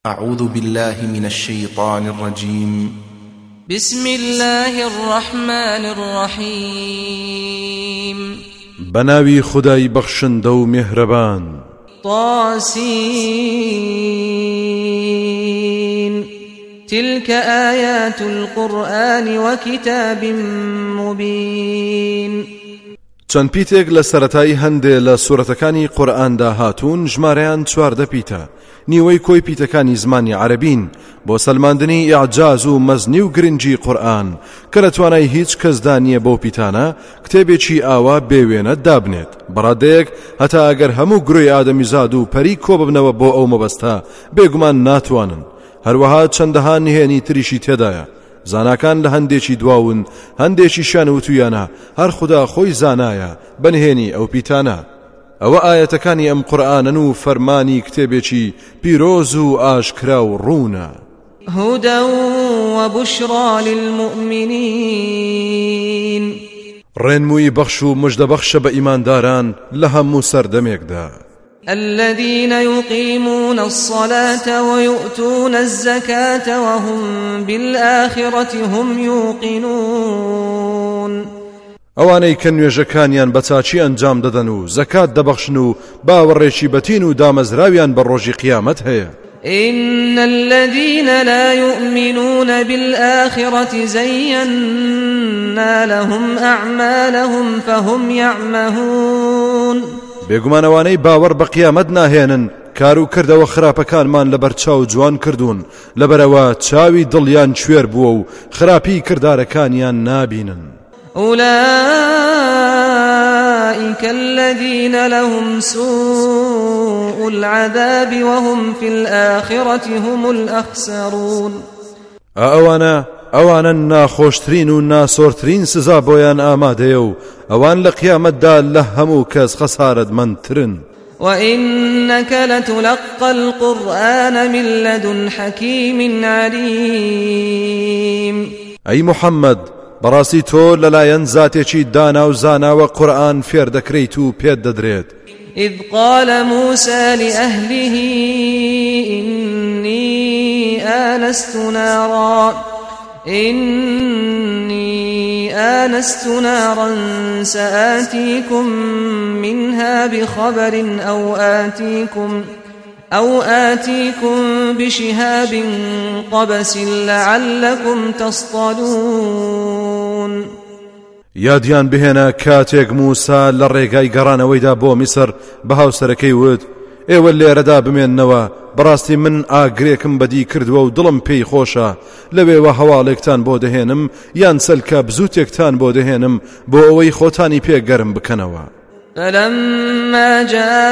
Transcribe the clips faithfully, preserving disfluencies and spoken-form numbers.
أعوذ بالله من الشيطان الرجيم. بسم الله الرحمن الرحيم. بناوي خداي بخشندو مهربان. طاسين تلك آيات القرآن وكتاب مبين. چەند پیتێک لە سەرەتایی هەندێ لە سوورەتەکانی قورئاندا هاتوون، ژمارەیان چواردە پیتە. نیوەی کۆی پیتەکانی زمانی عەرەبین بۆ سەلماندنی ئیعجاز و مەزنی و گرنگی قورئان کە لە توانای هیچ کەسدا نییە بەو پیتانە کتێبێکی ئاوا بێوێنە دابنێت. بەڕادەیەک هەتا ئەگەر هەموو گروی ئادەمیزاد و پەری کۆ ببنەوە بۆ ئەو مەبەستە، بێگومان ناتوانن. هەروەها چەندەها نهێنی تریشی تێدایە. زاناکان لە هەندێکی دواون، هەندێکی شان وتویانە هەر خوددا خۆی زانایە بەنهێنی ئەو پیتانە. ئەوە ئاەتەکانی ئەم قورئانن و فەرمانی کتێبێکی پیرۆز و ئاشکرا و ڕوونە. هدى وبشرى للمؤمنين. ڕێنمووی بەخش و مژدەبەخشە بە ئیمانداران لە هەموو سەردەمێکدا. الذين يقيمون الصلاة ويؤتون الزكاة وهم بالآخرة هم يوقنون. ئەوانەی کە نوێژەکانیان بە چاچی ئەنجام دەدەن و زەکات دەبەخشن و باوەڕێکی بەتین و دامەزراویان بە ڕۆژی قیامەت هەیە. إن الذين لا يؤمنون بالآخرة زينا لهم أعمالهم فهم يعمهون. بێگومانەوانەی باوەڕ بە قیامەت ناهێنن کار و کردەوە خراپەکانمان لەبەر چاو جوان کردوون، لەبەرەوە چاوی دڵیان کوێر بووە و خراپی کردارەکانیان نابینن. أولئك الذين لهم سوء العذاب وهم في الآخرة هم الأخسرون. ئەوانە ئەوانە ناخۆشترین و ناسۆرترین سزا بۆیان ئامادەیە و ئەوان لە قیامەتدا لە هەموو کەس خەسارەتمەندترن. وإنك لتلقى القرآن من لدن حكيم عليم. أي محمد بەڕاستی تۆ لەلایەن زاتێکی دانا و زاناوە قورئان فێر دەکرێیت و پێت دەدرێت. إذ قال موسى لأهله إني آنست نارا إني آنست نارا سآتيكم منها بخبر أو آتيكم أو آتيكم بشهاب قبس لعلكم تصطلون. یادیان بهێنە کاتێک موسا لە ڕێگای گەڕانەوەیدا بۆ میسر بە هاوسەرەکەی وت ئێوە لێرەدا بمێننەوە، بەڕاستی من ئاگرێکم بەدی کردووە و دڵم پێی خۆشە، لەوێوە هەواڵێکتان بۆ دەهێنم یان سەلکە بزوتێکتان بۆ دەهێنم بۆ ئەوەی خۆتانی پێگەرم بکەنەوە. فلما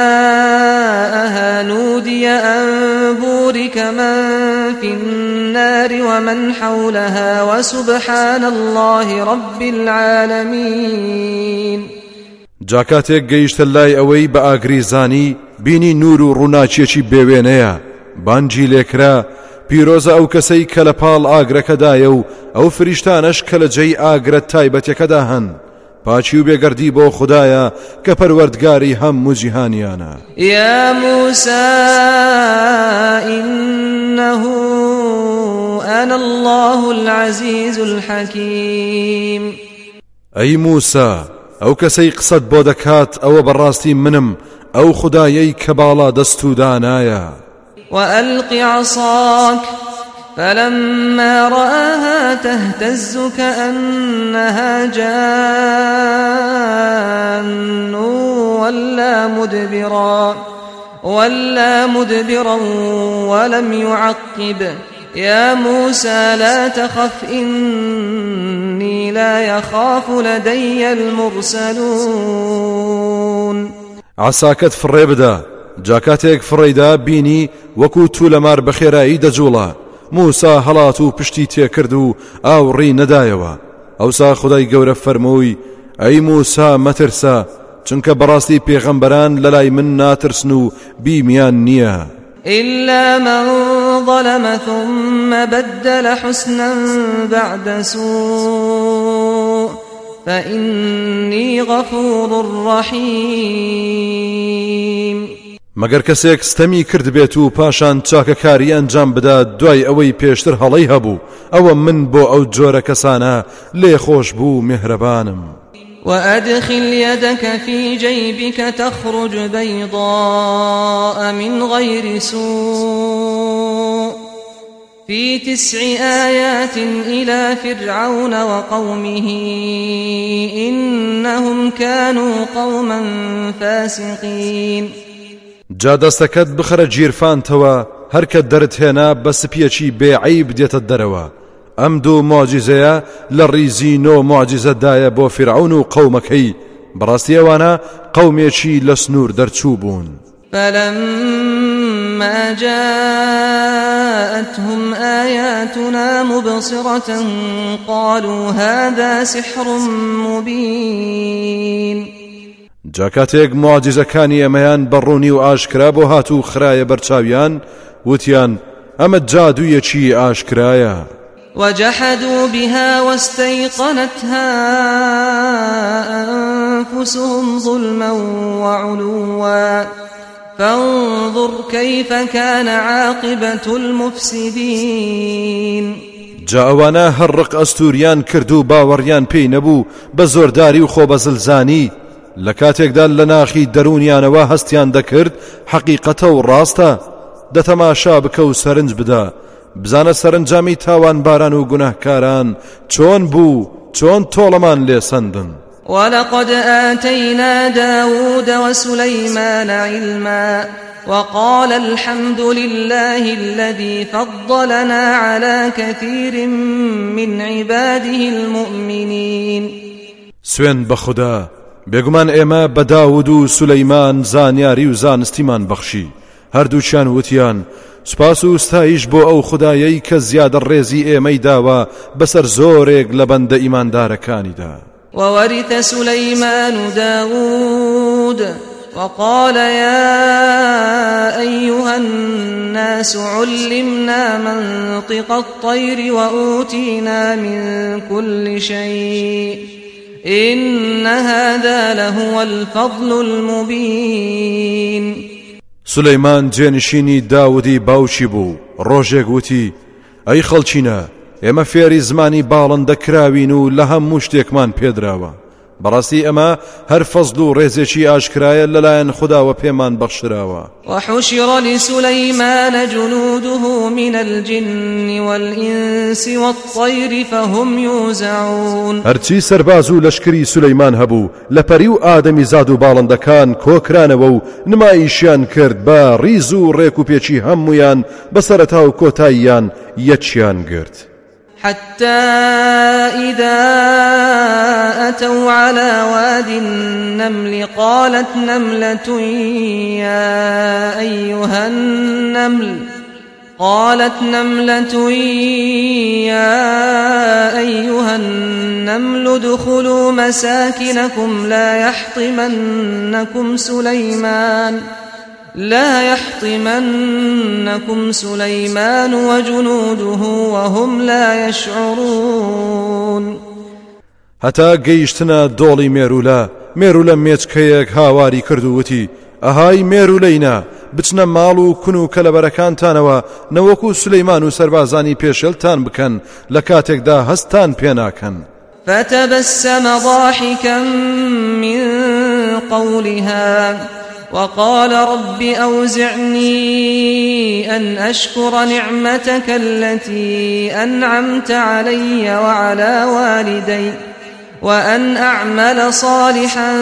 جاءها نودي أن بورك من في النار ومن حولها وسبحان الله رب العالمين. جاکاتێک گەیشتە لای ئەوەی بە ئاگریزانی بینی نور و ڕووناچیەکی بێوێنەیە، بانجی لێکرا پیرۆزە ئەو کەسەی کە لە پاڵ ئاگرەکەدایە و ئەو فریشتانەش کە لە جێی ئاگرە تایبەتەکەدا هەن. پاچی و بێگەردی بۆ خوددایە کە پەروەردگاری هەموو جیهانیانە. یا موسى إنه أنا الله العزيز الحكيم. ئەی موسا ئەو کەسەی قسەت بۆ دەکات ئەوە بەڕاستی منم، ئەو خوددایەی کە باڵا دەست و دانایە. وألق عصاك فلما رآها تهتز كأنها جان ولا مدبرا ولا مدبرا ولم يعقب. يا موسى لا تخف إني لا يخاف لدي المرسلون. عساكت فڕێ بدە، جاکاتێک فڕێدا بینی وەکو توولەمار بەخێرایی دەجوڵە. موسا هەڵات و پشتی تێکرد و ئاوڕی نەدایەوە. ئەوسا خودای گەورە فەرمووی ئەی موسا مەترسە، چونکە بەڕاستی پێغەمبەران لەلای من ناترسن و بیمیان نییە. إلا من ظلم ثم بدل حسنا بعد سوء فإني غفور رحيم. مەگەر کەسێک ستەمی کرد بێت و پاشان چاکەکاری ئەنجام بدات دوای ئەوەی پێشتر هەڵەی هەبوو، ئەوە من بۆ ئەو جۆرە کەسانە لێ خۆش بوو میهرەبانم. وأدخل يدك في جيبك تخرج بيضاء من غير سوء في تسع آيات إلى فرعون وقومه إنهم كانوا قوما فاسقين. جا دەستەکەت بخرە گیرفانتەوە، هەرکە دەرت هێنا بە سپیەکی بێعیب دێتە دەرەوە. ئەم دوو مۆجیزەیە لە ڕیزی نۆ مۆجیزەدایە بۆ فرعون و قەومەکەی، بەڕاستی ئەوانە قەومێکی لە سنوور دەرچوو بوون. فلما جاءتهم آياتنا مبصرة قالوا هذا سحر مبين. جاکاتێک مۆجیزەکانی ئەمەیان بەڕوونی و ئاشکرا بۆ هاتوو خرایە بەرچاویان، وتیان ئەمە جادوویەکی ئاشکرایە. وجحدوا بها واستيقنتها أنفسهم ظلما وعلوا فانظر كيف كان عاقبة المفسدين. جاوانا هەرڕق ئەستوریان کرد و باوەڕیان پێی نەبوو بە زۆرداری و خۆ بەزلزانی. لە کاتێکدا لە ناخی دەرونیانەوە هەستیان دەکرد حەقیقەتە و ڕاستە، دەتەماشا بکە و سەرنج بدە، بزانە سەرنجامی تاوان باران و گوناهکاران چۆن بوو، چۆن تۆڵەمان لێ سەندن. ولقد آتينا داود وسليمان علما وقال الحمد لله الذي فضلنا على كثير من عباده المؤمنين. سوێن بە خوددا، بێگومان ئێمە بە داود و سولەیمان زانیاری و زانستیمان بەخشی. هەردووچیان وتیان سپاس و ستایش بۆ ئەو خودایەی کە زیادە ڕێزی ئێمەی داوە بەسەر زۆرێک لە بەندە ئیماندارەکانیدا. وورث سليمان داود وقال يا أيها الناس علمنا منطق الطير وأوتينا من كل شيء إن هذا لهو الفضل المبين. سلەیمان جێنشینی داودی باوکی بوو، ڕۆژێک وتی ئەی خەڵچینە، ئێمە فێری زمانی باڵندە کراوین و لە هەموو شتێکمان پێدراوە. بەڕاستی ئەمە هەر فەزل و ڕێزێکی ئاشکرایە لەلایەن خودداوە پێمان بەخشراوە. وحشر لسليمان جنوده من الجن والإنس والطير فهم يوزعون. هەرچی سەرباز و لەشکری سولەیمان هەبوو لە پەری و ئادەمی زاد و باڵندەکان کۆکرانەوە و نمایشیان کرد بە ڕیز و ڕێک و پێچی هەمویان بەسەرەتا و کۆتاییان یەکیان گرت. حتى إذا أتوا على واد النمل قالت نملة يا أيها النمل قالت نملة يا أيها النمل ادخلوا مساكنكم لا يحطمنكم سليمان لا يحطمنكم سليمان وجنوده وهم لا يشعرون. هەتا گەیشتنە دۆڵی مێرولە، مێرولە مێچکەیەک هاواری کردووتی ئەهای مێرولەینا، بچنە ماڵ و کون و کەلەبەرەکانتانەوە نەوەکو سولەیمان و سەربازانی پێشێلتان بکەن لە کاتێکدا هەستان پێناکەن. فتبسم ضاحكا من قولها وقال رب أوزعني أن أشكر نعمتك التي أنعمت علي وعلى والدي وأن أعمل صالحا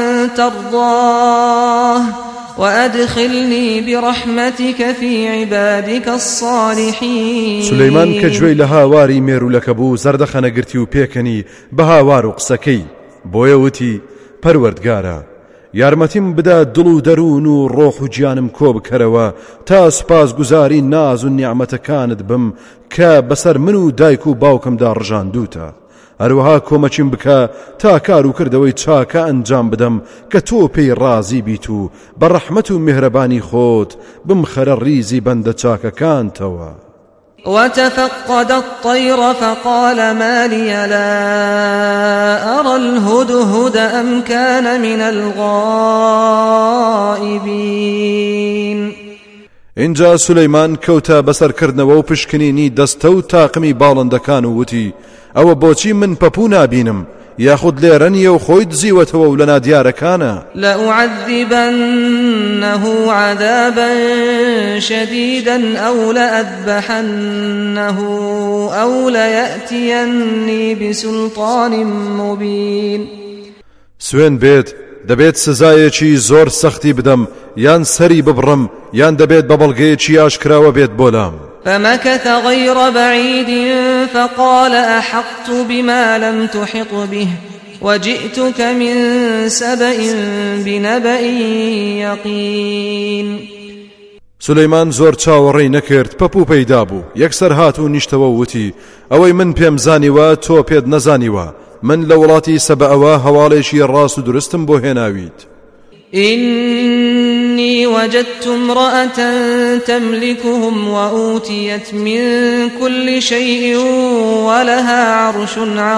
ترضاه وأدخلني برحمتك في عبادك الصالحين. سليمان كجوي لها واري ميرو لكبو زردخنا قرتي وبيكني بها وارو قسكي بويوتي پروردگارا یارمەتیم بدا دڵ و دەروون و ڕۆح و گیانم کۆ بکەرەوە تا سوپاس گوزاری ناز و نیعمەتەکانت بم کە بەسەر من و دایک و باوکمدا ڕژاندووتە. هەروەها کۆمەچیم بکە تا کار و کردەوەی چاکە ئەنجام بدەم کە تۆ پێی ڕازی بیت و بە ڕەحمەت و میهرەبانی خۆت بمخەرە ڕیزی بەندە چاکەکانتەوە. وتفقد الطير فقال ما لي لا أرى الهدهد أم كان من الغائبين. اینجا سولەیمان کەوتە بەسەرکردنەوە و پشکنینی دەستە و تاقمی باڵندەکان و وتی ئەوە بۆچی من پەپوو نابینم یاخود لێرە نییە و خۆی دزیوەتەوە و لە نادیارەکانە. لأعذبنه عذابا شديدا أو لأذبحنه أو ليأتيني بسلطان مبين. سوێن بێت دەبێت سزایەکی زۆر سەختی بدەم یان سەری ببڕم یان دەبێت بە بەڵگەیەکی ئاشکراوە بێت بۆلام. فمكث غير بعيد فقال أحطت بما لم تحط به وجئتك من سبأ بنبأ يقين. سولەیمان زۆر چاوەڕێی نەکرد پەپوو پەیدا بوو یەکسەر هات و نیشتەوە وتی ئەوەی من پێم زانیوە تۆ پێت نەزانیوە من لە وڵاتی سەبەئەوە هەواڵێکی ڕاست و درستم بۆ هێناویت. إني وجدت امرأة تملكهم وأوتيت من كل شيء ولها عرش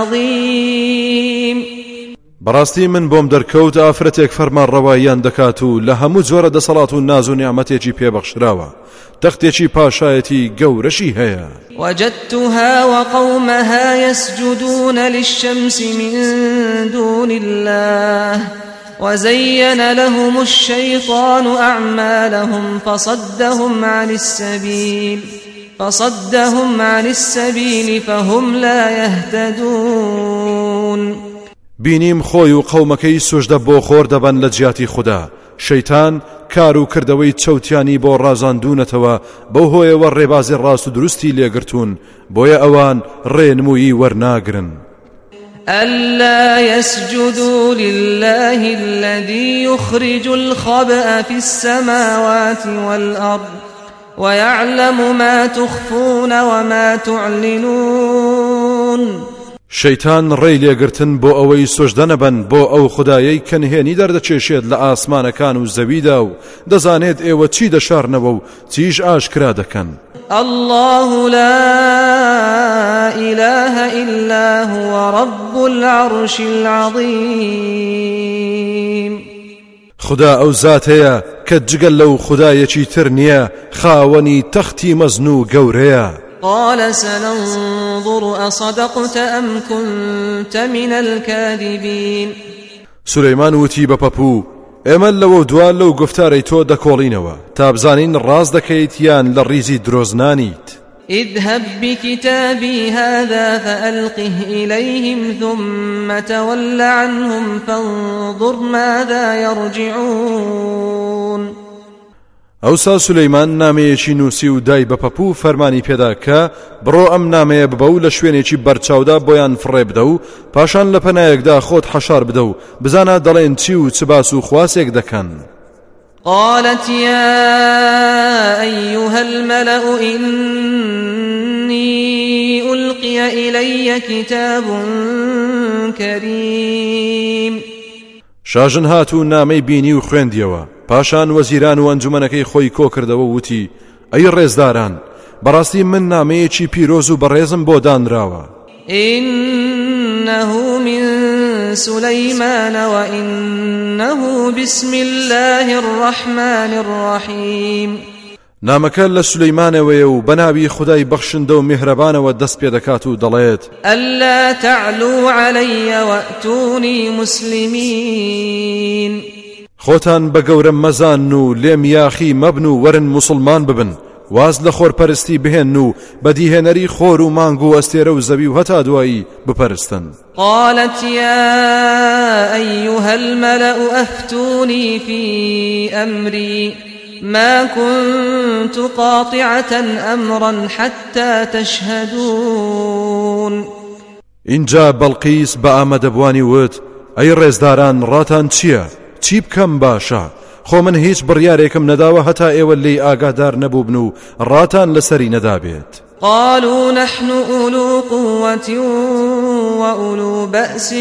عظيم. بەڕاستی من بۆم دەرکەوت ئافرەتێک فەرمان ڕەواییان دەکات و لە هەموو جۆرە دەسەڵات و ناز و نیعمەتێکی پێبەخشراوە تەختێکی پاشایەتی گەورەشی هەیە. وجدتها وقومها يسجدون للشمس من دون الله وزين لهم الشيطان أعمالهم فصدهم عن السبيل فصدهم عن السبيل فهم لا يهتدون. بینیم خۆی و قەومەکەی سوژدە بۆ خۆر دەبەن لە جیاتی خوددا شەیتان کار و کردەوەی چەوتیانی بۆ ڕازاندونەتەوە بەو هۆیەوە ڕێبازی ڕاست و دروستی لێگرتوون بۆیە ئەوان ڕێنمویی وەرناگرن. ألا يسجدوا لله الذي يخرج الخبأ في السماوات والأرض ويعلم ما تخفون وما تعلنون. شەیتان ڕێی لێگرتن بۆ ئەوەی سۆژدە نەبەن بۆ ئەو خودایەی کە نهێنی دەردەچێشێت لە ئاسمانەکان و زەویدا و دەزانێت ئێوە چی دەشارنەوە و چیش ئاشکرا دەکەن. الله لا إله إلا هو رب العرش العظيم. خدا ئەو زات هەیە کە جگەل لەو خودایەکی تر نییە خاوەنی تەختی مەزن و گەورەیە. قال سننظر أصدقت أم كنت من الكاذبين. سولەیمان وتی بە پەپوو ئێمە لەوە دوان لەو گفتارەی تۆ دەکۆڵینەوە تا بزانین ڕاز دەکەیت یان لە ڕیزی درۆزنانیت. اذهب بكتابي هذا فألقه إليهم ثم تول عنهم فانظر ماذا يرجعون. ئەوسا سولەیمان نامەیەکی نووسی و دای بە پەپوو فەرمانی پێدا کە بڕۆ ئەم نامەیە ببە و لە شوێنێکی بەرچاودا بۆیان فڕێ بدە و پاشان لە پەنایەکدا خۆت حەشار بدە و بزانە دەڵێن چی و چ باس و خواسێک دەکەن. قالت يا أيها الملأ إني ألقي إلي كتاب كريم. شاژن هات و نامەی بینی و خوێندیەوە پاشان وەزیران و ئەنجومەنەکەی خۆی کۆ کردەوە وتی ئەی ڕێزداران بەڕاستی من نامەیەکی پیرۆز و بەڕێزم بۆ دانراوە. إنه من سليمان وإنه بسم الله الرحمن الرحيم. نامەکە لە سولەیمانەوەیە و بەناوی خودای بەخشندە و میهرەبانەوە دەست پێ دەکات و دەڵێت ألا تعلوا علي وأتوني مسلمين. خۆتان بە گەورە مەزان و لێم یاخی مەبن و وەرن موسڵمان ببن واز لە خۆرپەرستی بهێن و بەدیهێنەری خۆر و مانگ و ئەستێرە و زەوی و هەتا دوایی بپەرستن. قالت يا أيها الملأ أفتوني في أمري ما كنت قاطعة أمرا حتى تشهدون. اینجا بەڵقیس بە ئامادەبوانی وت ئەی ڕێزداران ڕاتان چییە؟ چی بکەم باشە؟ خۆ من هیچ بڕیارێکم نەداوە هەتا ئێوە لێی ئاگادار نەبووبن و ڕاتان لەسەری نەدابێت. قالوا نحن أولو قوة وأولو بأس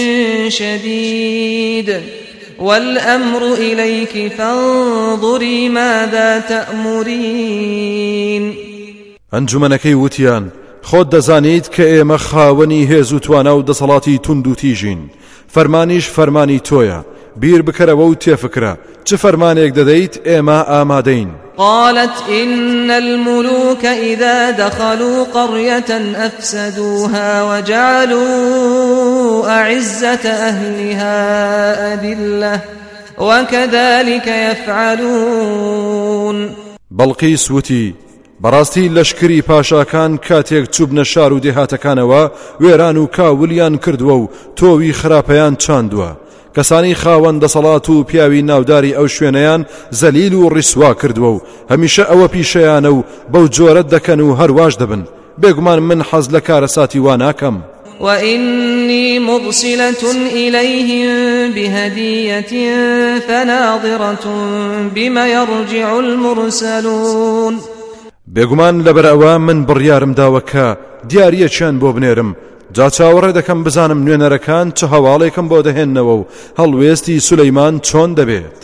شديد والأمر إليك فانظري ماذا تأمرين. ئەنجومەنەکەی وتیان خۆت دەزانیت کە ئێمە خاوەنی هێز و توانە و دەسەڵاتی تند و تیژین فەرمانیش فەرمانی تۆیە بیر بکەرەوە و تێفکرە چ فەرمانێک دەدەیت ئێمە ئامادەین. قالت إن الملوك إذا دخلوا قرية أفسدوها وجعلوا أعزة أهلها أذلة وكذلك يفعلون. بەڵقیس وتی بەڕاستی لەشکری پاشاکان کاتێک چوبنە شار و دێهاتەکانەوە وێران و کاولیان کردووە و تۆوی خراپەیان چاندووە کەسانی خاوەن دەسەڵات و پیاوی ناوداری ئەو شوێنەیان زەلیل و ڕیسوا کردووە و هەمیشە ئەوە پیشەیانە و بەو جۆرە دەکەن و هەرواش دەبن بێگومان من حەز لە کارەساتی وا ناکەم. وإني مرسلة إليهم بهدية فناظرة بما يرجع المرسلون. بێگومان لەبەرەوە من بڕیارم داوەکە دیاریەکیان بۆ بنێرم جا چاوەڕێ دەکەم بزانم نوێنەرەکان چه هەواڵێکم بۆ دەهێننەوە و هەڵوێستی سولەیمان چۆن دەبێت.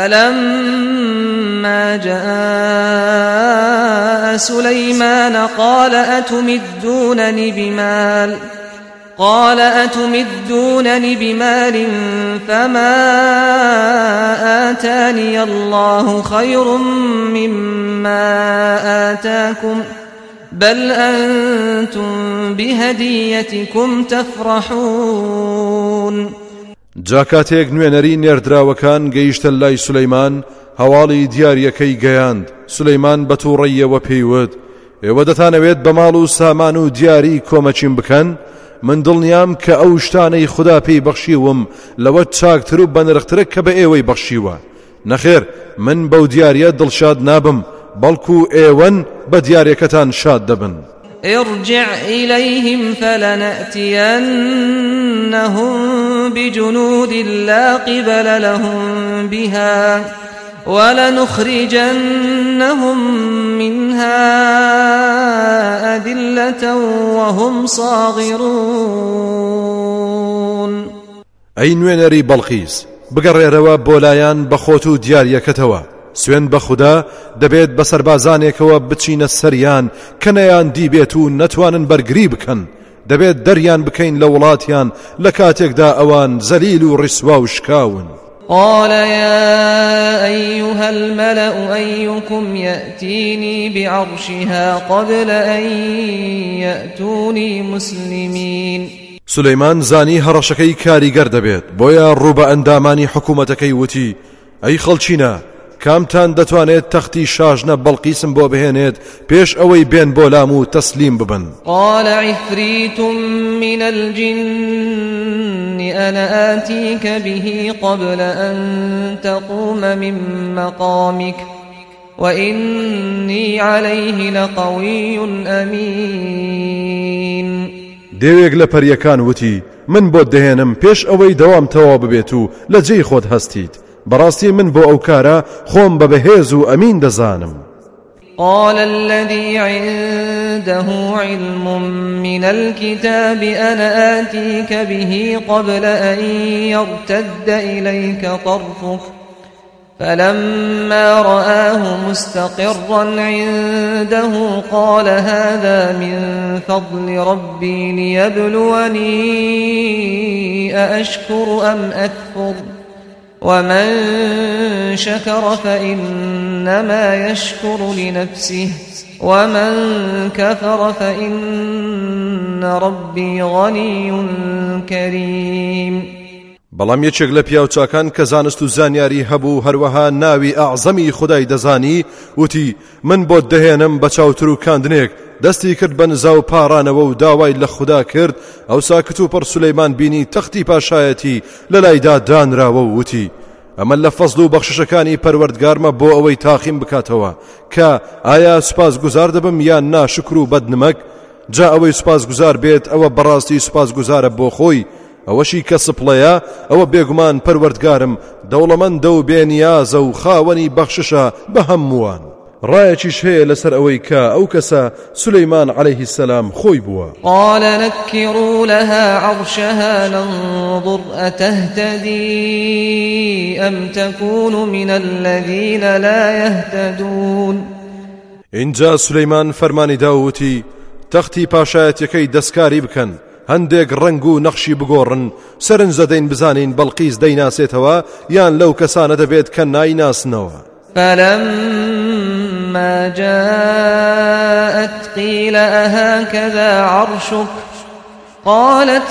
فلما جاء سليمان قال أتمدونني بمال قال أتمدونني بمال فما آتاني الله خير مما آتاكم بل أنتم بهديتكم تفرحون. جاکاتێک نوێنەری نێردراوەکان گەیشتە لای سولەیمان هەواڵی دیاریەکەی گەیاند. سولەیمان بەتووڕەیەوە پێیوت ئێوە دەتانەوێت بە ماڵ و سامان و دیاری کۆمەچیم بکەن؟ من دڵنیام کە ئەو شتانەی خوددا پێی بەخشیوم لەوە چاکتر و بەنرخترە کە بە ئێوەی بەخشیوە. نەخێر من بەو دیاریە دڵشاد نابم بەڵکو ئێوەن بە دیارەکەتان شاد دەبن. ارجع إليهم فلنأتينهم بجنود لا قبل لهم بها ولنخرجنهم منها أذلة وهم صاغرون. ئەی نوێنەری بەڵقیس بگەڕێرەوە بۆ لایەن بەخۆت و دیاریەکەتەوە سوێن بە خوددا دەبێت بە سەربازانێکەوە بچینە سەریان کە نەیان دیبێت و نەتوانن بەرگری بکەن دەبێت دەریان بکەین لە وڵاتیان لە کاتێکدا ئەوان زەلیل و ڕیسوا و شکاون. قال يا أيها الملأ أيكم يأتيني بعرشها قبل أن يأتوني مسلمين. سولەیمان زانی هەڕەشەکەی کاریگەر دەبێت بۆیە ڕوو بە ئەندامانی حکوومەتەکەی وتی ئەی خەڵچینە کامتان دەتوانێت تەختی شاژنە بەڵقیسم بۆ بهێنێت پێش ئەوەی بێن بۆ لام و تەسلیم ببن. قال عفريت من الجن أنا آتيك به قبل أن تقوم من مقامك وإني عليه لقوي أمين. دێوێک لە پەریەکان وتی من بۆت دەهێنم پێش ئەوەی دەوام تەواو ببێت و لە جێی خۆت هەستیت بەڕاستی من بۆ ئەو کارە خۆم بە بەهێز و ئەمین دەزانم. قال الذي عنده علم من الكتاب أنا آتيك به قبل أن يرتد إليك طرفك فلما رآه مستقرا عنده قال هذا من فضل ربي ليبلوني أأشكر أم أكفر ومن شكر فإنما يشكر لنفسه ومن كفر فإن ربي غني كريم. بەڵام یەکێک لە پیاوچاکان کە زانست و زانیاری هەبوو هەروەها ناوی ئەعزەمی خودای دەزانی وتی من بۆت دەهێنم بە چاوتر و کاندنێک دەستی کرد بە نزا و پاڕانەوە و داوای لە خوددا کرد ئەوسا کتوپەر سولەیمان بینی تەختی پاشایەتی لە لایدا دانراوە و وتی ئەمە لە فەزل و بەخششەکانی پەروەردگارمە بۆ ئەوەی تاقیم بکاتەوە کە ئایا سوپاس گوزار دەبم یان ناشکر و بەدنمەک جا ئەوەی سوپاس گوزار بێت ئەوە بەڕاستی سوپاس گوزارە بۆ خۆی ئەوەشی کە سپڵەیە ئەوە بێگومان پەروەردگارم دەوڵەمەندە و بێنیازە و خاوەنی بەخششە بە هەمووان. ڕایەکیش هەیە لەسەر ئەوەی کە ئەو کەسە سولەیمان عەلەیهی السەلام خۆی بووە. قال نكروا لها عرشها ننظر أتهتدي أم تكون من الذين لا يهتدون. اینجا سولەیمان فەرمانی داوتی تەختی پاشایەتیەکەی دەستکاری بکەن، هەندێک ڕنگ و نەخشی بگۆڕن، سەرنج دەدەین بزانین بەڵقیس دەیناسێتەوە یان لەو کەسانە دەبێت کە نایناسنەوە. فلما جاءت قيل أهكذا عرشك قالت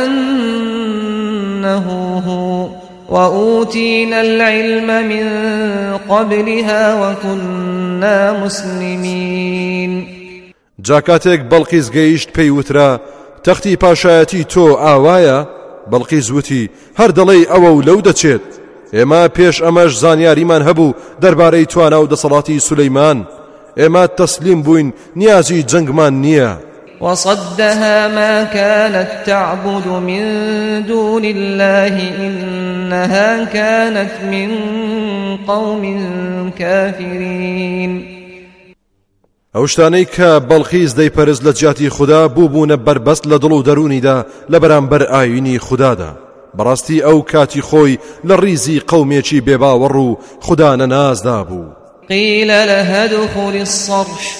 كأنه هو وأوتينا العلم من قبلها وكنا مسلمين. جاکاتێک بەڵقیس گەیشت پێی وترا تەختی پاشایەتی تۆ ئاوایە؟ بەڵقیس وتی هەر دەڵێی ئەوە و لەو دەچێت. ئێمە پێش ئەمەش زانیاریمان هەبوو دەربارەی توانا و دەسەڵاتی سولەیمان، ئێمە تەسلیم بووین، نیازی جەنگمان نییە. وصدها ما كانت تعبد من دون الله إنها كانت من قوم كافرين. ئەو شتانەی کە بەڵقیس دەیپەرست لە جیاتی خوددا بوو بوونە بربەست لە دڵ و دەرونیدا لە بەرامبەر ئاوینی خوددادا. بەڕاستی ئەو کاتی خۆی لە ڕیزی قەومێکی بێباوەڕ و خوددا نەنازدا بوو. قيل لها ادخل الصرح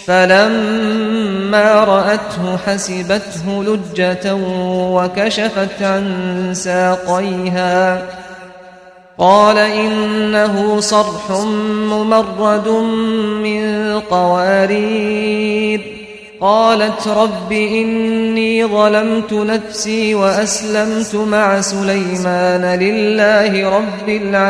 فلما رأته حسبته لجة وكشفت عن ساقيها قال إنه صرح ممرد من قوارير قالت رب إني ظلمت نفسي وأسلمت مع سليمان لله رب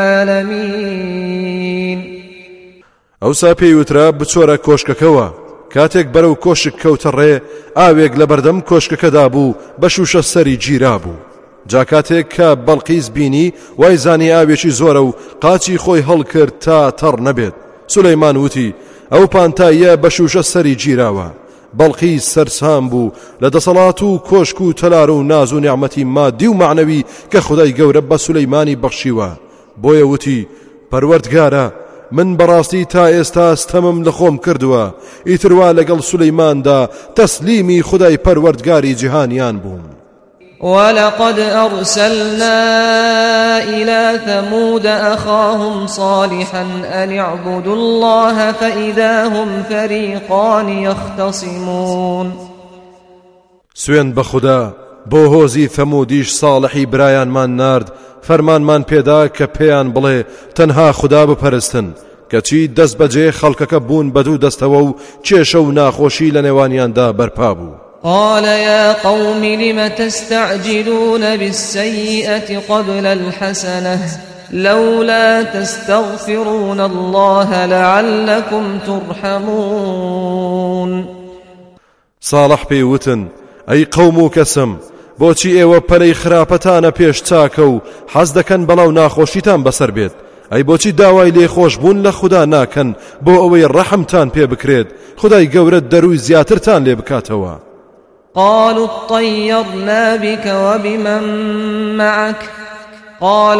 العالمين. ئەوسا پێی وترا بچۆرە کۆشکەکەوە. کاتێک بەرەو کۆشک کەوتە ڕێ ئاوێک لە بەردەم کۆشکەکەدا بوو بە شوشە سەری گیرا بوو. جا کاتێک کە بەڵقیس بینی وای زانی ئاوێکی زۆرە و قاچی خۆی هەڵکرد تا تەڕ نەبێت. سولەیمان وتی ئەو پانتاییە بە شوشە سەری گیراوە. بەڵقیس سەرسام بوو لە دەسەڵات و کۆشک و تەلار و ناز و نیعمەتی مادی و معنەوی کە خودای گەورە بە سولەیمانی بەخشیوە. بۆیە وتی پەروەردگارە من بەڕاستی تا ئێستا ستەمم لە خۆم کردووە، ئیتروا لەگەڵ سولەیماندا تەسلیمی خودای پەروەردگاری جیهانیان بووم. ولقد أرسلنا إلى ثمود أخاهم صالحا أن اعبدوا الله فإذا هم فريقان يختصمون. سوێن بە خوددا بۆ هۆزی ثەمودیش ساڵحی برایانمان نارد، فەرمانمان پێدا کە پێیان بڵێ تەنها خوددا بپەرستن، کەچی دەست بەجێ خەڵکەکە بوون بە دوو دەستەوە و کێشە و ناخۆشی لە نێوانیاندا بەرپا بوو. قال يا قوم لم تستعجلون بالسيئة قبل الحسنة لولا تستغفرون الله لعلكم ترحمون. صالح پێی وتن ئەی قەوم و کەسم بۆچی ئێوە پەلەی خراپەتانە پێش چاکە و حەز دەکەن بەڵاو ناخۆشیتان بەسەر بێت؟ ئەی بۆچی داوای لێخۆشبوون لە خوددا ناکەن بۆ ئەوەی ڕەحمتان پێ بکرێت، خودای گەورە دەروی زیاترتان لێ بکاتەوە. قالوا اطيرنا بك وبمن معك قال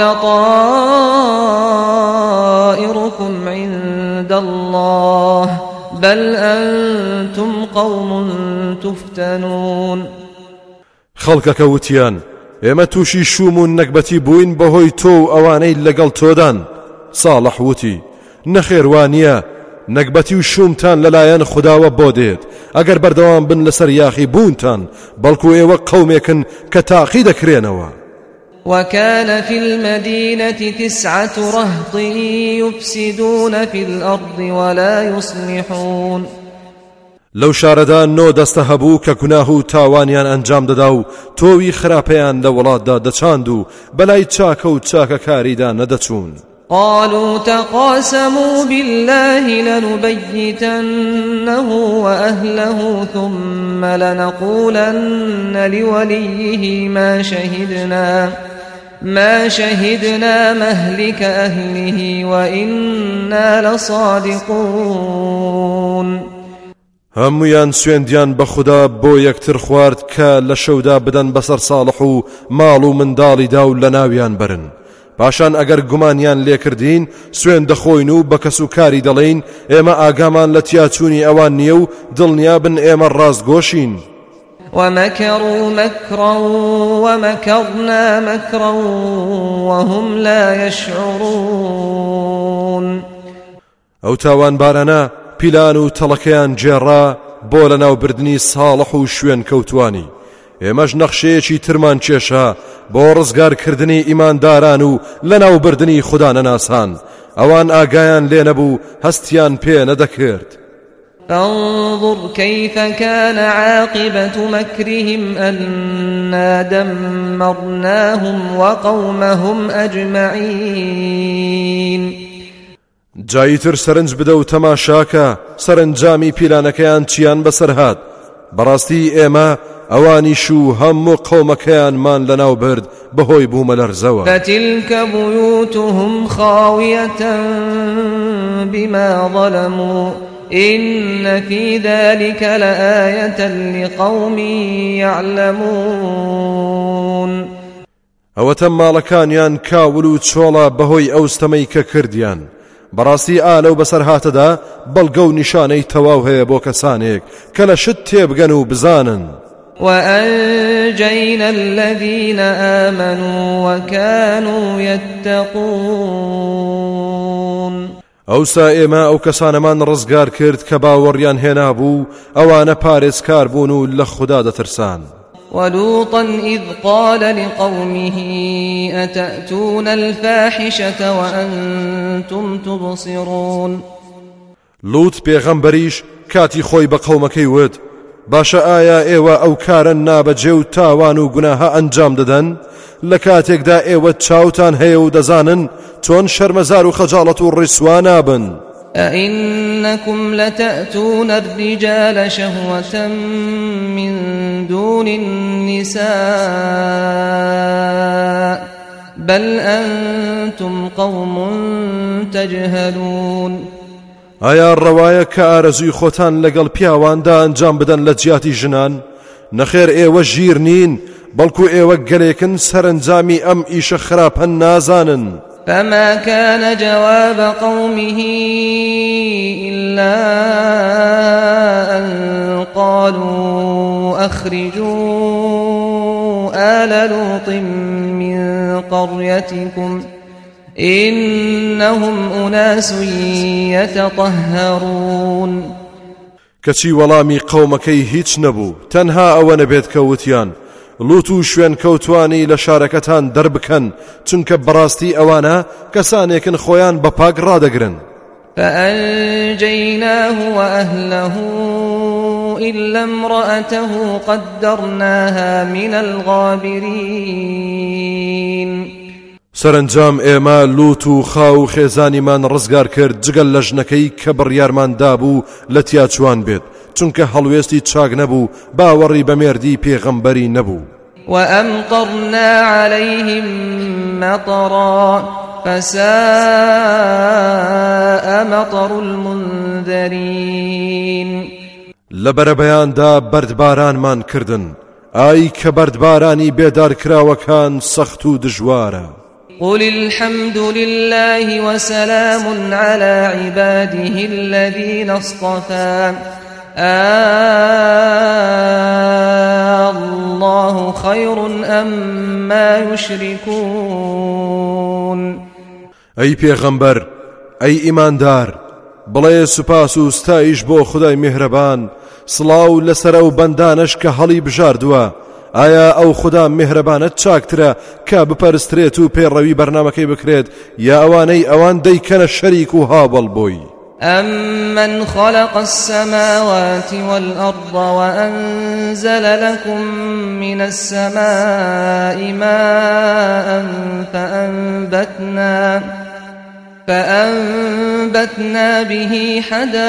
طائركم عند الله بل أنتم قوم تفتنون. خەڵکەکە وتیان ئێمە تووشی شوم و نەکبەتی بووین بەهۆی تۆ و ئەوانەی لەگەڵ تۆدان. ساڵح وتی نەخێوانیە، نەکبەتی و شومتان لەلایەن خودداوە بۆ دێت ئەگەر بەردەوام بن لەسەر یاخی بوونتان، بەڵکو ئێوە قەومێکن کە تاقی دەکرێنەوە. وكان في المدينة تسعة رهط يفسدون في الأرض ولا يصلحون. لەو شارەدا نۆ دەستە هەبوو کە گوناه و تاوانیان ئەنجام دەدا و تۆوی خراپەیان لە وڵاتدا دەچاند و بەلای چاکە و چاکەکاریدا نەدەچوون. قالوا تقاسموا بالله لنبيتنه وأهله ثم لنقولن لوليه ما شهدنا ما شهدنا مهلك أهله وإنا لصادقون. هەمویان سوێندیان بە خوددا بۆ یەکتر خوارد کە لە شەودا بدەن بەسەر ساڵح و ماڵ و منداڵیدا و لە ناویان برن. پاشان ئەگەر گومانیان لێکردین سوێن دەخۆین و بە کەس و کاری دەڵێین ئێمە ئاگامان لە تیاچوونی ئەوان نییە و دڵنیا بن ئێمە ڕاستگۆشین. ومكروا مكرا ومكرنا مكرا وهم لا يشعرون. ئەو تاوان بارانە پیلان و تەڵەکەیان جێڕا بۆ لە ناوبردنی ساڵح و شوێن کەوتوانی. ئێمەش نەخشەیەکی ترمان کێشا بۆ ڕزگارکردنی ئیمانداران و لە ناوبردنی خوددا نەناسان. ئەوان ئاگایان لێ نەبوو هەستیان پێ نەدەکرد. فانظر كيف كان عاقبة مكرهم أنا دمرناهم وقومهم أجمعين. جایتر سەرنج بدە و تەماشاکە سەرنجامی پیلانەکەیان چیان بەسەر هات. بەڕاستی ئێمە ئەوانیش و هەموو قەومەکەیانمان لەناو برد بەهۆی بوومەلەرزەوە. فتلك بيوتهم خاوية بما ظلموا إن في ذلك لآية لقوم يعلمون. ئەوەتە ماڵەکانیان کاول و چۆڵە بەهۆی ئەوستەمەی کە کردیان. بەڕاستی ئالە و بەسەر هاتەدا بەڵگە و نیشانەی تەواو هەیە بۆ کەسانێک کە لە شت تێبگەن و بزانن. وأنجينا الذين آمنوا وكانوا يتقون. ئەوسا ئێمە ئەو کەسانەمان ڕزگار کرد کە باوەڕیان هێنا بوو ئەوانە پارێزکار بوون و لە خوددا دەترسان. ولوطا إذ قال لقومه أتأتون الفاحشة وأنتم تبصرون. لوط پێغەمبەریش کاتی خۆی بە قەومەکەی وت باشە ئایا ئێوە ئەو کارە نابەجێ و تاوان و گوناها ئەنجام دەدەن لە کاتێکدا ئێوە چاوتان هەیە و دەزانن چۆن شەرمەزار و خەجاڵەت و ڕیسوا نابن. أئنكم لتأتون الرجال شهوة من دون النساء بل أنتم قوم تجهلون. ئایا ڕەوایە کە ئارەزوی خۆتان لەگەڵ پیاواندا ئەنجام بدەن لە جیاتی ژنان؟ نەخێر ئێوە ژیر نین بەڵکو ئێوە گەلێکن سەرنجامی ئەم ئیشە خراپە نازانن. فما كان جواب قومه إلا أن قالوا أخرجوا آل لوط من قريتكم إنهم أناس يتطهرون. کەچی وەڵامی قەومەکەی هیچ نەبوو تەنها ئەوە نەبێت کە وتیان لوت و شوێن کەوتوانی لە شارەکەتان دەربکەن چونکە بەڕاستی ئەوانە کەسانێکن خۆیان بە پاک ڕادەگرن. فأنجيناه وأهله إلا امرأته قدرناها من الغابرين. سەرنجام ئێمە لوت و خاو خێزانیمان ڕزگار کرد جگەل لە ژنەکەی کە بڕیارمان دابوو لە تیاچوان بێت چونکە هەڵوێستی چاک نەبوو باوەڕی بە مێردی پێغەمبەری نەبوو. وأمطرنا عليهم مطرا فساء مطر المنذرين. لەبەرەبەیاندا بەردبارانمان کردن ئای کە بەردبارانی بێدار کراوەکان سەخت و دژوارە. قل الحمد لله وسلام على عباده الذين اصطفى الله خير أما يشركون. ئەی پێغەمبەر ئەی ئیماندار بڵێ سوپاس و ستایش بۆ خودای میهرەبان سڵاو لەسەر ئەو بەندانش کە هەڵی بژاردووە ئایا ئەو خوددا میهرەبانە چاکترە کە بپەرسترێت و پێڕەوی بەرنامەکەی بکرێت یا ئەوانەی ئەوان دەیکەنە شەریک و هاوڵ بۆی؟ أَمَّنْ خَلَقَ السَّمَاوَاتِ وَالْأَرْضَ وَأَنزَلَ لَكُم مِّنَ السَّمَاءِ مَاءً فَأَنبَتْنَا فأنبتنا به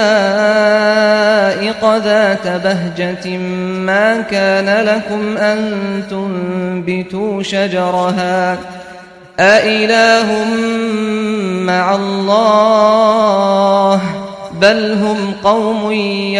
حدائق ذات بهجة ما كان لكم أن تنبتوا شجرها أإله مع الله بل هم قوم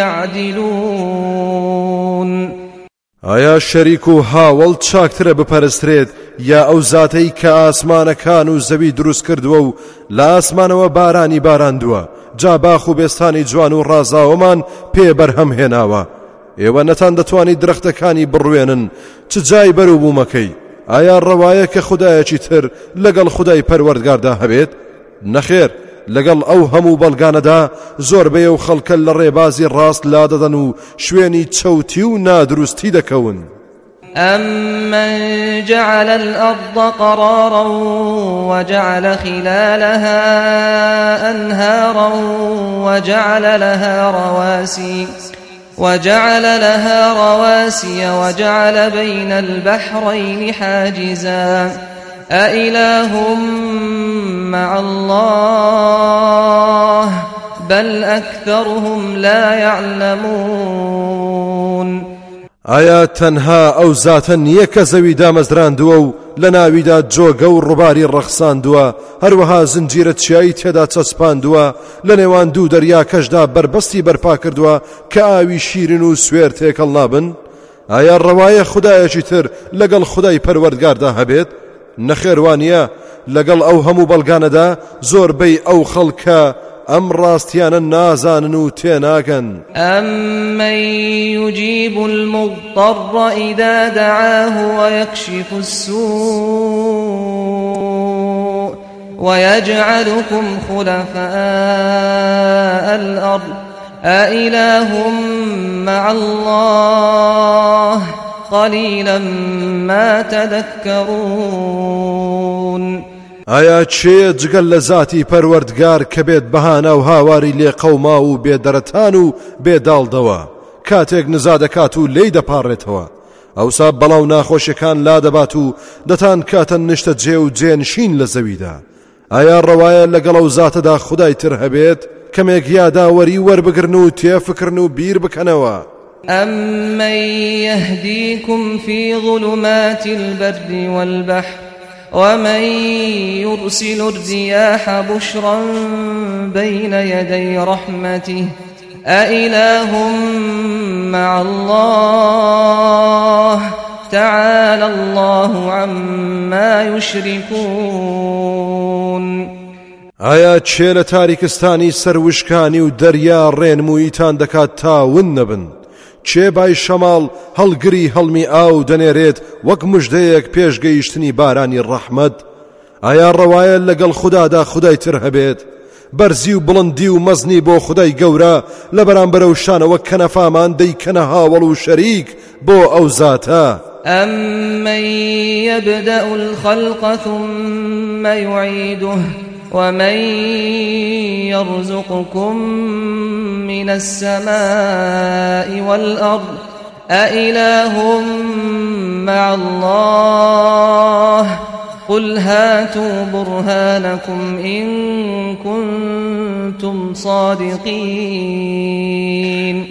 يعدلون. ئایا شەریک و هاوڵ چاکترە بپەرسترێت یا ئەو زاتەی کە ئاسمانەکان و زەوی دروست کردووە و لە ئاسمانەوە بارانی باراندووە جا باخ و بێستانی جوان و ڕازاوەمان پێ بەرهەم هێناوە؟ ئێوە نەتان دەتوانی درەختەکانی بڕوێنن چ جای بەرەو بوومەکەی؟ ئایا ڕەوایە کە خودایەکی تر لەگەڵ خودای پەروەردگاردا هەبێت؟ نەخێر لەگەڵ ئەو هەموو بەڵگانەدا زۆربەی و خەڵکە لە ڕێبازی ڕاست لادەدەن و شوێنی چەوتی و نادروستی دەکەون. أَمَّنْ جَعَلَ الْأَرْضَ قَرَارًا وَجَعَلَ خِلَالَهَا أَنْهَارًا وَجَعَلَ لَهَا رَوَاسِيَ وَجَعَلَ لَهَا رَوَاسِيَ وَجَعَلَ بَيْنَ الْبَحْرَيْنِ حَاجِزًا أَإِلَٰهٌ مَّعَ اللَّهِ بَلْ أَكْثَرُهُمْ لَا يَعْلَمُونَ. ئایا تەنها ئەو زاتە نییە کە زەوی دامەزراندووە و لە ناویدا جۆگە و ڕووباری ڕەخساندووە، هەروەها زنجیرە چیایی تێدا چەسپاندووە، لە نێوان دوو دەریا کەشدا بربەستی بەرپا کردووە کە ئاوی شیرین و سوێر تێکەڵ نابن؟ ئایا ڕەوایە خودایەکی تر لەگەڵ خودای پەروەردگاردا هەبێت؟ نەخێوانیە لەگەڵ ئەو هەموو بەڵگانەدا زۆربەی ئەو خەڵکە ئەم ڕاستیانە نازانن و تێناگەن. ئەممەن یوجیب المضطر إذا دعاه ويكشف السوء ويجعلكم خلفاء الأرض أإله مع الله قليلا ما تذكرون. ئایا چێ جگەل لە ذاتی پەروەردگار کە بێت بەهانا و هاواری لێ قەوما و بێدەرەتان و بێداڵدەوە کاتێک نزا دەکات و لێی دەپاڕێتەوە، ئەوسا بەڵاو ناخۆشیەکان لا دەبات و دەتان کاتە نیشتە جێ و جێنشین لە زەویدا؟ ئایا ڕەوایە لەگەڵ ئەو زاتەدا خودای تر هەبێت؟ کەمێک یاداوەری وەربگرن و تێفکردن و بیر بکەنەوە. أَمَّن يَهْدِيكُمْ فِي ظُلُمَاتِ الْبَرِّ وَالْبَحْرِ وَمَن يُرْسِلُ الرِّيَاحَ بُشْرًا بَيْنَ يَدَيْ رَحْمَتِهِ أَإِلَٰهٌ مَّعَ اللَّهِ تَعَالَى اللَّهُ عَمَّا يُشْرِكُونَ. ئایا چێ لە تاریکستانی سەروشکانی و دەریا ڕێنموویتان دەکات تاون نەبن؟ چێ بای شەماڵ هەڵگری هەڵمی ئاو دەنێرێت وەک مژدەیەک پێشگەیشتنی بارانی ڕەحمەت؟ ئایا ڕەوایە لەگەڵ خودادا خودای تر هەبێت؟ بەرزی و بڵندی و مەزنی بۆ خودای گەورە لە بەرامبەرە و شانەوە کەنەفامان دەیکەنە هاوڵ و شەریک بۆ ئەو زاتە. أَمَّن يَبْدَأُ الْخَلْقَ ثُمَّ يُعِيدُهُ وَمَن يَرْزُقُكُم مِّنَ السَّمَاءِ وَالْأَرْضِ أَإِلَٰهٌ مَّعَ اللَّهِ قُلْ هَاتُوا بُرْهَانَكُمْ إِن كُنتُمْ صَادِقِينَ.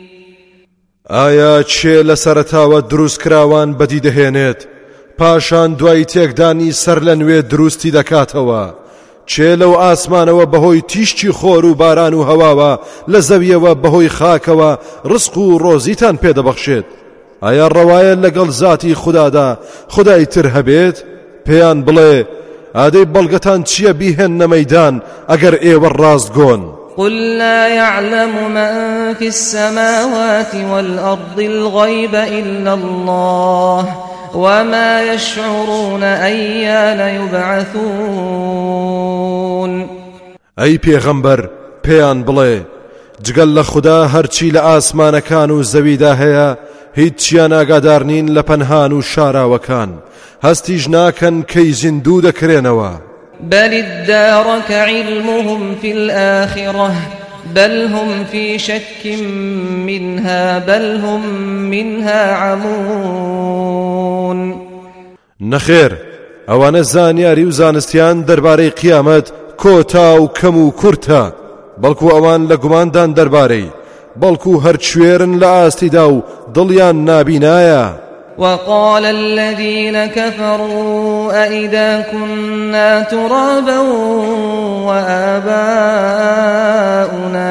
ئایا چێ لە سەرەتاوە دروست کراوان بەدی دەهێنێت پاشان دوای تێکدانی سەر لە نوێ دروستی دەکاتەوە؟ چێ لەو ئاسمانەوە بەهۆی تیشتی خۆر و باران و هەواوە لە زەویەوە بەهۆی خاکەوە ڕزق و ڕۆزیتان پێدەبەخشێت؟ ئایا ڕەوایە لەگەڵ ذاتی خودادا خودای تر هەبێت؟ پێیان بڵێ ئادەی بەڵگەتان چییە بیهێننە مەیدان ئەگەر ئێوە ڕاستگۆن؟ قل لا يعلم من في السماوات والأرض الغيب إلا الله وما يشعرون أيان يبعثون. أي پیغمبر پیان بڵێ جگەل لە خوددا هەرچی لە ئاسمانەکان و زەویدا هەیە هیچیان ئاگادار نین لە پەنهان و شاراوەکان، هەستیش ناکەن کەی زیندوو دەکرێنەوە. بل ادارك علمهم في الآخرة بل هم في شك منها بل هم منها عمون. نخير ئەوانە زانیاری و زانستیان دەربارەی قیامەت کۆتا و کەم و کورتە، بەڵکو ئەوان لە گوماندان دەربارەی بەڵکو هەرچوێرن لە ئاستیدا و دڵیان نابینایە. وقال الذين كفروا أئذا كنا ترابا وآباؤنا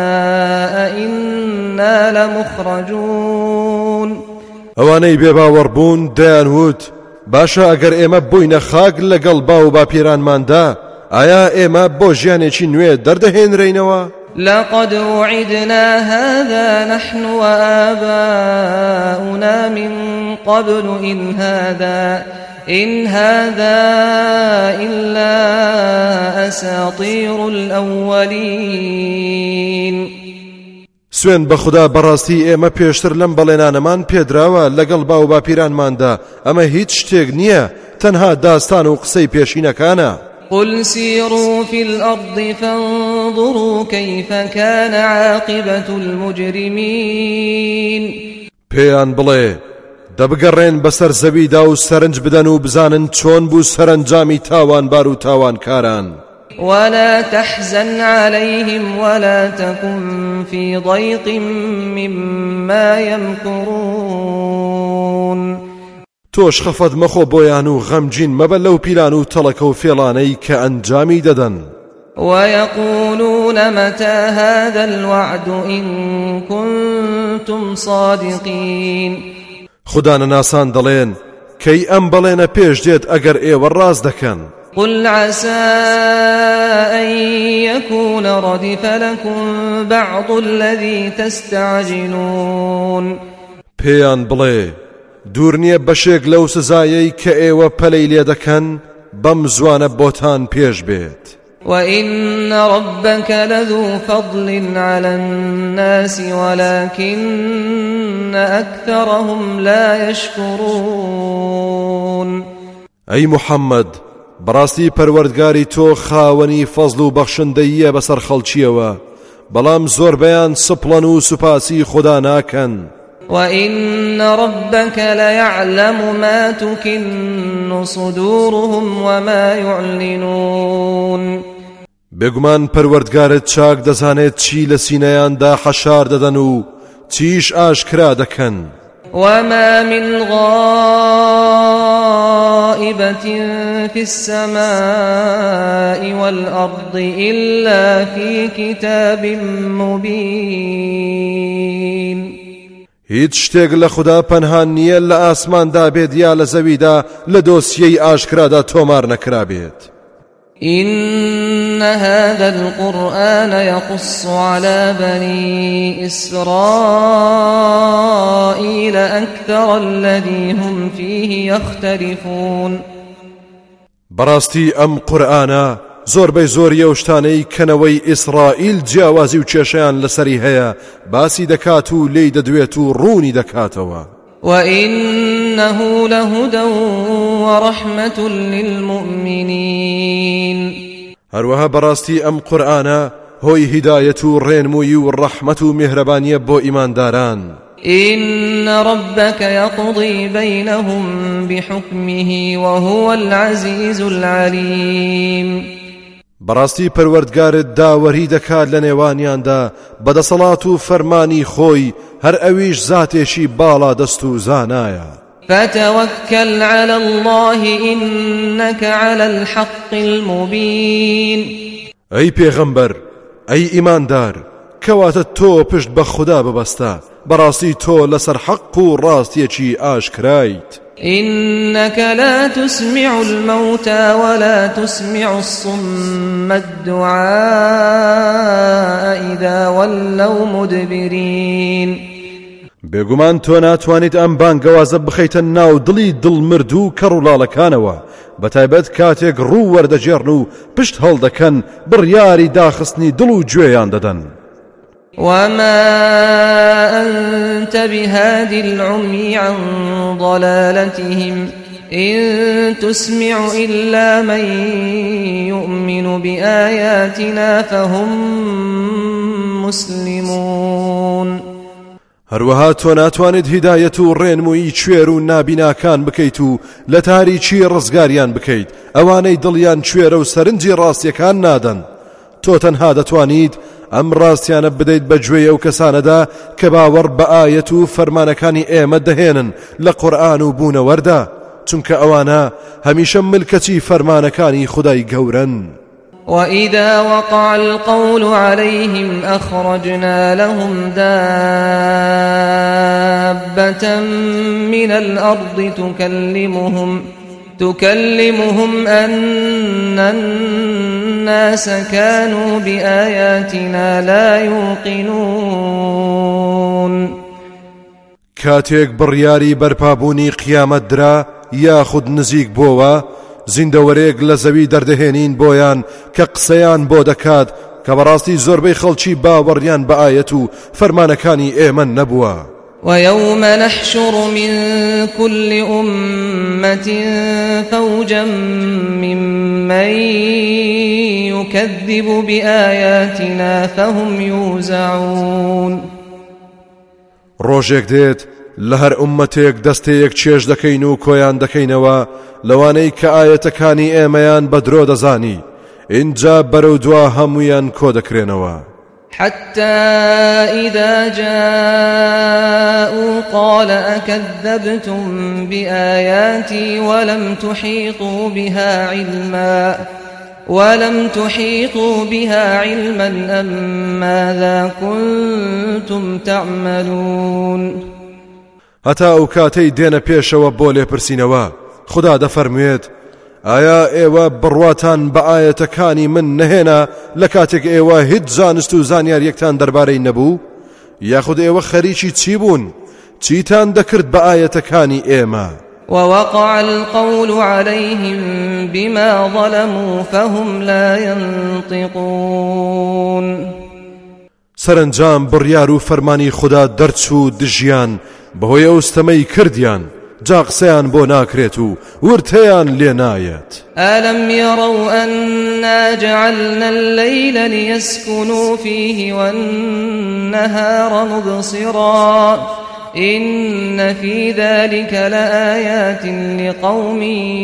أئنا لمخرجون. ئەوانەی بێباوەڕبوون دەیانوت باشە ئەگەر ئێمە بووینە خاک لەگەڵ باو باپیرانماندا ئایا ئێمە بۆ ژیانێکی نوێ دەردەهێنرێینەوە؟ لقد وعدنا هذا نحن وآباؤنا من قبل إن هذا إن هذا إلا أساطير الأولين. سوێن بە خوددا بەڕاستی ئێمە پێشتر لەم بەڵێنانەمان پێدراوە لەگەڵ باو باپیرانماندا ئەمە هیچ شتێک نییە تەنها داستان و قسەی پێشینەکانە. قل سيروا في الأرض فانظروا كيف كان عاقبة المجرمين. پێیان بڵێ دەبگەڕێن بەسەر زەویدا و سەرنج بدەن و بزانن چۆن بوو سەرنجامی تاوانبار و تاوانکاران. ولا تحزن عليهم ولا تكن في ضيق مما يمكرون. تۆش خەفەت مەخۆ بۆیان و غەمگین مەبە لەو پیلان و تەڵەکە و فێڵانەی کە ئەنجامی دەدەن. ويقولون متى هذا الوعد إن كنتم صادقين. خوددانە ناسان دەڵێن کەی ئەم بەڵێنە پێش دێت ئەگەر ئێوە ڕاست دەکەن. قل عسى أن يكون ردف لكم بعض الذي تستعجلون. پێیان بڵێ دوور نییە بەشێک لەو سزایەی کە ئێوە پەلەی لێ دەکەن بەم زوانە بۆتان پێش بێت. وإن ربك لذو فضل على الناس ولكن أكثرهم لا يشكرون. أي محمد بەڕاستی پەروەردگاری تۆ خاوەنی فەزڵ و بەخشندەییە بەسەر خەڵکیەوە بەڵام زۆربەیان سپڵەن و سوپاسی خوددا ناکەن. وإن ربك ليعلم ما تكن صدورهم وما يعلنون. بێگومان پەروەردگارت چاک دەزانێت چی لە سینەیاندا حەشار دەدەن و چیش ئاشکرا دەکەن. وما من غائبة في السماء والأرض إلا في كتاب مبين. هیچ شتێک لە خوددا پەنهان نییە لە ئاسماندا بێت یا لە زەویدا لە دۆسیەی ئاشکرادا تۆمار نەکرابێت. إن هذا القرآن يقص على بني إسرائيل أكثر الذي هم فيه يختلفون. بەڕاستی ئەم قورئانە زۆربەی زۆریە و شتانەی کەنەوەی ئیسرائیل جیاوازی و کێشەیان لەسەری هەیە باسی دەکات و لێی دەدوێت و ڕوونی دەکاتەوە. وإنه لهدى ورحمة للمؤمنين. هەروەها بەڕاستی ئەم قورئانە هۆی هیدایەت و ڕێنمووی و ڕەحمەت و میهرەبانیە بۆ ئیمانداران. إن ربك يقضي بينهم بحكمه وهو العزيز العليم. بەڕاستی پەروەردگارت داوەری دەکات لە نێوانیاندا بەدەسەڵات و فەرمانی خۆی هەر ئەویش زاتێکی باڵا دەست و زانایە. فتوكل على الله إنك على الحق المبين. ئەی پێغەمبەر ئەی ئیماندار کەواتە تۆ پشت بە خوددا ببەستە بەڕاستی تۆ لەسەر حەق و ڕاستیەکی ئاشکرایت. إنك لا تسمع الموتى ولا تسمع الصم الدعاء إذا ولوا مدبرين. بێگومان تۆ ناتوانیت ئەم بانگەوازە بخەیتە ناو دڵی دڵمرد و کەڕولاڵەکانەوە بەتایبەت کاتێک ڕوو وەردەجێڕن و پشت هەڵدەکەن بڕیاری داخستنی دڵ و گوێیان دەدەن. وما أنت بهاد العمي عن ضلالتهم إن تسمع إلا من يؤمن بآياتنا فهم مسلمون. هەروەها تۆ ناتوانێت هیدایەت و ڕێنمووی کوێر و نابیناکان بکەیت و لە تاریکی ڕزگاریان بکەیت ئەوانەی دڵیان کوێرە و سەرنجی ڕاستیەکان نادەن. تۆ تەنها دەتوانیت ئەم ڕاستیانە بدەیت بە گوێی ئەو کەسانەدا کە باوەڕ بە ئایەت و فەرمانەکانی ئێمە دەهێنن لە قورئان و بوونەوەردا چونکە ئەوانە هەمیشە ملکەتی فەرمانەکانی خودای گەورەن. وإذا وقع القول عليهم أخرجنا لهم دابة من الأرض تكلمهم تكلمهم أن الناس كانوا بآياتنا لا يوقنون. کاتێک بڕیاری بەرپابوونی قیامەت درا یاخود نزیک بۆوە زیندەوەرێک لە زەوی دەردەهێنین بۆیان کە قسەیان بۆ دەکات کە بەڕاستی زۆربەی خەڵکی باوەڕیان بە ئایەت و فەرمانەکانی ئێمە نەبووە. ويوم نحشر من كل أمة فوجا ممن يكذب بآياتنا فهم يوزعون. ڕۆژێک دێت لە هەر ئومەتێک دەستەیەک چێژ دەکەین و کۆیان دەکەینەوە لەوانەی کە ئایەتەکانی ئێمەیان بە درۆ دەزانی، اینجا بەرەو دوا هەمویان کۆ دەکرێنەوە. حتى إذا جاءوا قال أكذبتم بآياتي ولم تحيطوا بها علما ولم تحيطوا بها علما أم ماذا كنتم تعملون. هەتا ئەو کاتەی دێنە پێشەوە بۆ لێپرسینەوە خدا دەفەرموێت ئایا ئێوە بڕواتان بە ئایەتەکانی من نەهێنا لە کاتێک ئێوە هیچ زانست و زانیاریەکتان دەربارەی نەبوو؟ یاخود ئێوە خەریکی چی بوون؟ چیتان دەکرد بە ئایەتەکانی ئێمە؟ ووقع القول عليهم بما ظلموا فهم لا ينطقون. سەرنجام بڕیار و فەرمانی خدا دەرچوو دژیان بەهۆی ئەوستەمەی کردیان، جا قسەیان بۆ ناکرێت و ورتەیان لێ نایەت. ألم يروا أنا جعلنا الليل ليسكنوا فيه والنهار مبصرا إن في ذلك لآيات لقوم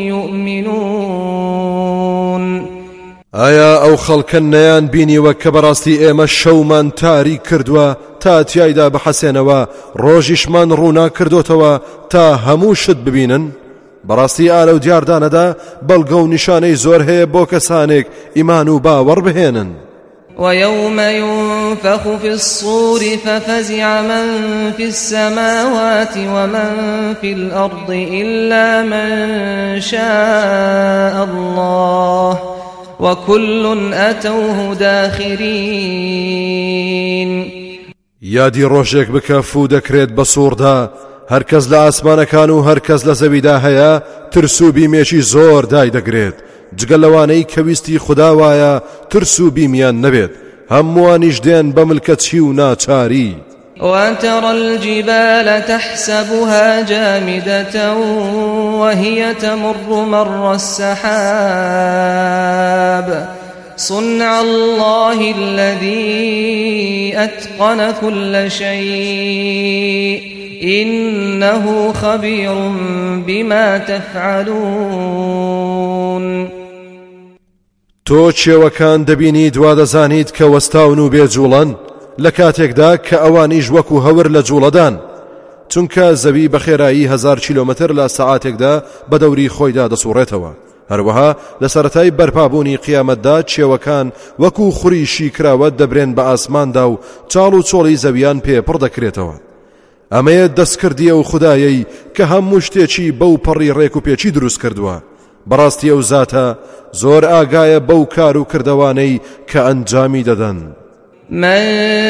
يؤمنون. ئایا ئەو خەڵکە نەیان بینیوە کە بەڕاستی ئێمە شەومان تاریک کردووە تا تیایدا بحەسێنەوە، ڕۆژیشمان ڕوونا کردوتەوە تا هەموو شت ببینن؟ بەڕاستی ئالە و دیاردانەدا بەڵگە و نیشانەی زۆر هەیە بۆ کەسانێک ئیمان و باوەڕ بهێنن. ويوم ينفخ في الصور ففزع من في السماوات ومن في الأرض إلا من شاء الله وكل أتوه داخرين. یادی ڕۆژێک بکە فو دەکرێت بە سووردا، هەرکەس لە ئاسمانەکان و هەرکەس لە زەویدا هەیە ترس و بیمێکی زۆر دای دەگرێت، جگە لەوانەی کە ویستی خدا وایە ترس و بیمیان نەبێت، هەمووانیش دێن بە ملکەچی و ناچاری. وترى الجبال تحسبها جامدة وهي تمر مر السحاب صنع الله الذي أتقن كل شيء إنه خبير بما تفعلون. تۆ چێوەکان دەبینی دوا دەزانیت کە وەستاون و بێجوڵن لە کاتێکدا کە ئەوانیش وەکو هەور لە جوڵەدان، چونکە زەوی بە خێرایی هەزار کیلۆمەتر لە سەعاتێکدا بە دەوری خۆیدا دەسوڕێتەوە. هەروەها لە سەرەتای بەرپابوونی قیامەتدا چێوەکان وەکو خوریشی کراوە دەبرێن بە ئاسماندا و چاڵ و چۆڵی زەویان پێ پڕ دەکرێتەوە. ئەمەیە دەستکردیە و خودایەی کە هەموو شتێکی بەو پەڕی ڕێک و پێچی دروست کردووە. بەڕاستی ئەو زاتە زۆر ئاگایە بەو کار و کردەوانەی کە ئەنجامی دەدەن. من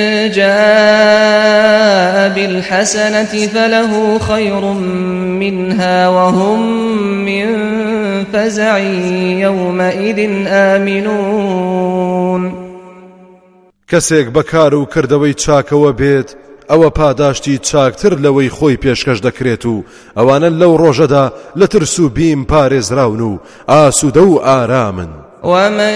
جاء بالحسنة فله خير منها وهم من فزع يومئذ آمنون. کەسێک بەکار و کردەوەی چاکەوە بێت ئەوە پاداشتی چاکتر لەوەی خۆی پێشکەش دەکرێت و ئەوانە لەو ڕۆژەدا لە ترس و بیم پارێزراون و ئاسوودە و ئارامن. ومن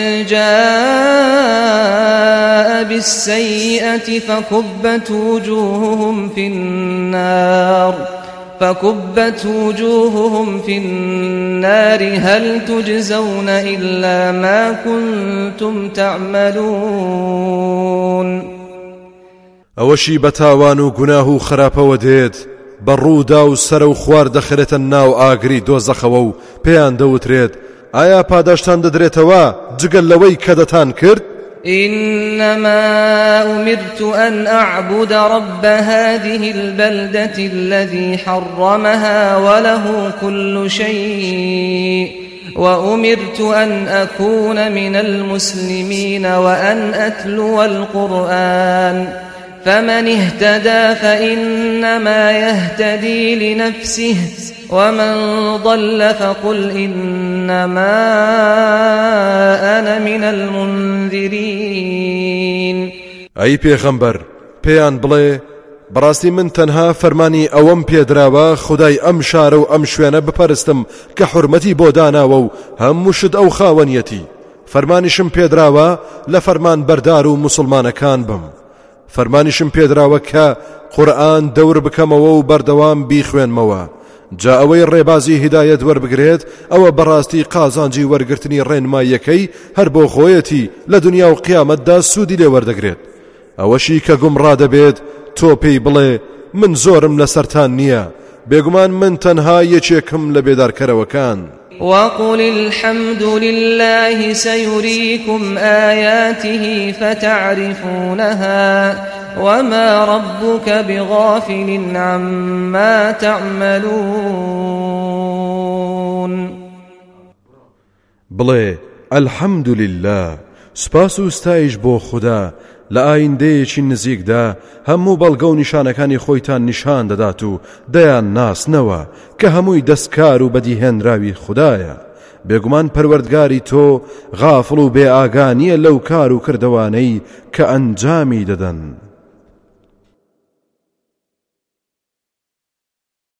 جاء بالسيئة فكبت وجوههم في النار فكبت وجوههم في النار هل تجزون إلا ما كنتم تعملون. ئەوەشی بەتاوان و گوناه و خراپەوە دێت بەڕوودا و سەر و خوار دەخرێتە ناو ئاگری دۆزەخەوە و پێیان دەوترێت ئایا پاداشتان دەدرێتەوە جگەل لەوەی کە دەتان کرد؟ إنما أمرت أن أعبد رب هذه البلدة الذي حرمها وله كل شيء وأمرت أن أكون من المسلمين وأن أتلو القرآن فمن اهتدى فإنما يهتدي لنفسه ومن ضل فقل إنما أنا من المنذرين. أي پیغمبر پیان بڵێ بەڕاستی من تەنها فەرمانی ئەوەم پێدراوە خودای ئەم شارە و ئەم شوێنە بپەرستم کە حورمەتی بۆ داناوە و هەموو شت ئەو خاوەنیەتی. فەرمانیشم پێدراوە لە فەرمان بەردار و موسڵمانەکان بم. فەرمانیشم پێدراوە کە قورئان دەور بکەمەوە و بەردەوام بیخوێنمەوە. جا ئەوەی ڕێبازی هیدایەت وەربگرێت ئەوە بەڕاستی قازانجی وەرگرتنی ڕێنماییەکەی هەر بۆ خۆیەتی لە دنیا و قیامەتدا سوودی لێ وەردەگرێت. ئەوەشی کە گومڕا دەبێت تۆ پێی بڵێ من زۆرم لەسەرتان نییە، بێگومان من تەنها یەکێکم لە بێدارکەرەوەکان. وقل الحمد لله سيريكم آياته فتعرفونها وما ربك بغافل عما تعملون. بڵێ الحمد لله سپاس و ستایش بۆ خوددا لە ئایندەیەکی نزیکدا هەموو بەڵگە و نیشانەکانی خۆیتان نیشان دەدات و دەیان ناسنەوە کە هەمووی دەستکار و بەدیهێنراوی خوددایە. بێگومان پەروەردگاری تۆ غافڵ و بێ ئاگانیە لەو کار و کردەوانەی کە ئەنجامی دەدەن.